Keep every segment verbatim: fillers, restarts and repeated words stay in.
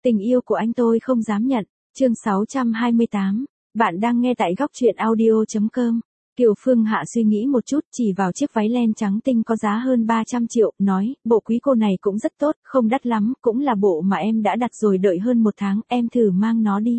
Tình yêu của anh tôi không dám nhận. Chương sáu trăm hai mươi tám. Bạn đang nghe tại góc truyện audio chấm com. Kiều Phương Hạ suy nghĩ một chút, chỉ vào chiếc váy len trắng tinh có giá hơn ba trăm triệu, nói, bộ quý cô này cũng rất tốt, không đắt lắm, cũng là bộ mà em đã đặt rồi đợi hơn một tháng, em thử mang nó đi.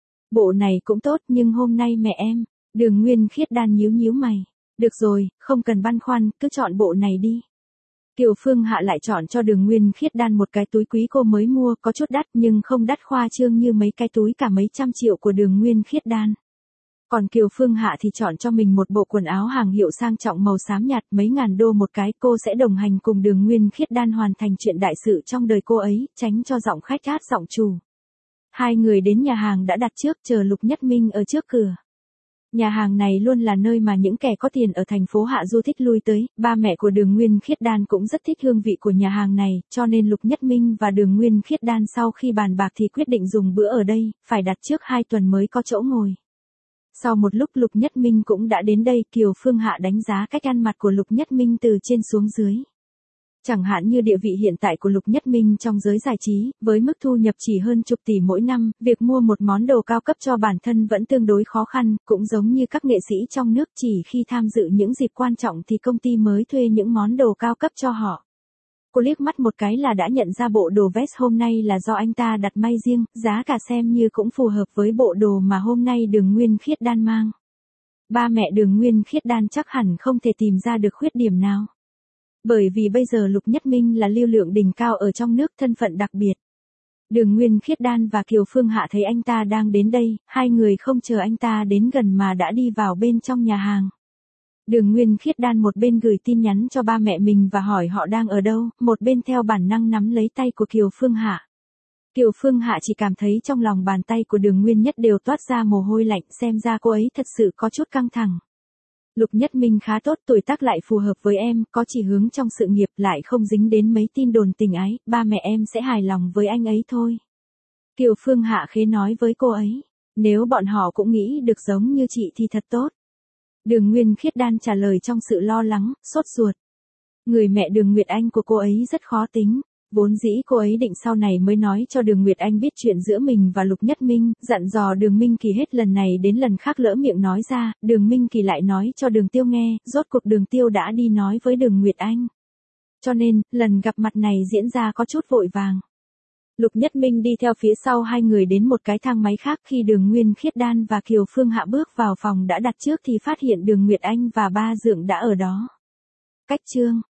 Bộ này cũng tốt nhưng hôm nay mẹ em, Đường Nguyên Khiết Đan nhíu nhíu mày. Được rồi, không cần băn khoăn, cứ chọn bộ này đi. Kiều Phương Hạ lại chọn cho Đường Nguyên Khiết Đan một cái túi quý cô mới mua, có chút đắt nhưng không đắt khoa trương như mấy cái túi cả mấy trăm triệu của Đường Nguyên Khiết Đan. Còn Kiều Phương Hạ thì chọn cho mình một bộ quần áo hàng hiệu sang trọng màu xám nhạt mấy ngàn đô một cái, cô sẽ đồng hành cùng Đường Nguyên Khiết Đan hoàn thành chuyện đại sự trong đời cô ấy, tránh cho giọng khách át giọng chủ. Hai người đến nhà hàng đã đặt trước, chờ Lục Nhất Minh ở trước cửa. Nhà hàng này luôn là nơi mà những kẻ có tiền ở thành phố Hạ Du thích lui tới, ba mẹ của Đường Nguyên Khiết Đan cũng rất thích hương vị của nhà hàng này, cho nên Lục Nhất Minh và Đường Nguyên Khiết Đan sau khi bàn bạc thì quyết định dùng bữa ở đây, phải đặt trước hai tuần mới có chỗ ngồi. Sau một lúc Lục Nhất Minh cũng đã đến đây, Kiều Phương Hạ đánh giá cách ăn mặc của Lục Nhất Minh từ trên xuống dưới. Chẳng hạn như địa vị hiện tại của Lục Nhất Minh trong giới giải trí, với mức thu nhập chỉ hơn chục tỷ mỗi năm, việc mua một món đồ cao cấp cho bản thân vẫn tương đối khó khăn, cũng giống như các nghệ sĩ trong nước, chỉ khi tham dự những dịp quan trọng thì công ty mới thuê những món đồ cao cấp cho họ. Cô liếc mắt một cái là đã nhận ra bộ đồ vest hôm nay là do anh ta đặt may riêng, giá cả xem như cũng phù hợp với bộ đồ mà hôm nay Đường Nguyên Khiết Đan mang. Ba mẹ Đường Nguyên Khiết Đan chắc hẳn không thể tìm ra được khuyết điểm nào. Bởi vì bây giờ Lục Nhất Minh là lưu lượng đỉnh cao ở trong nước, thân phận đặc biệt. Đường Nguyên Khiết Đan và Kiều Phương Hạ thấy anh ta đang đến đây, hai người không chờ anh ta đến gần mà đã đi vào bên trong nhà hàng. Đường Nguyên Khiết Đan một bên gửi tin nhắn cho ba mẹ mình và hỏi họ đang ở đâu, một bên theo bản năng nắm lấy tay của Kiều Phương Hạ. Kiều Phương Hạ chỉ cảm thấy trong lòng bàn tay của Đường Nguyên Nhất đều toát ra mồ hôi lạnh, xem ra cô ấy thật sự có chút căng thẳng. Lục Nhất Minh khá tốt, tuổi tác lại phù hợp với em, có chỉ hướng trong sự nghiệp, lại không dính đến mấy tin đồn tình ái, ba mẹ em sẽ hài lòng với anh ấy thôi. Kiều Phương Hạ khế nói với cô ấy, nếu bọn họ cũng nghĩ được giống như chị thì thật tốt. Đường Nguyên Khiết Đan trả lời trong sự lo lắng, sốt ruột. Người mẹ Đường Nguyệt Anh của cô ấy rất khó tính. Vốn dĩ cô ấy định sau này mới nói cho Đường Nguyệt Anh biết chuyện giữa mình và Lục Nhất Minh, dặn dò Đường Minh Kỳ hết lần này đến lần khác lỡ miệng nói ra, Đường Minh Kỳ lại nói cho Đường Tiêu nghe, rốt cuộc Đường Tiêu đã đi nói với Đường Nguyệt Anh. Cho nên, lần gặp mặt này diễn ra có chút vội vàng. Lục Nhất Minh đi theo phía sau hai người đến một cái thang máy khác, khi Đường Nguyên Khiết Đan và Kiều Phương Hạ bước vào phòng đã đặt trước thì phát hiện Đường Nguyệt Anh và ba Dượng đã ở đó. Cách chương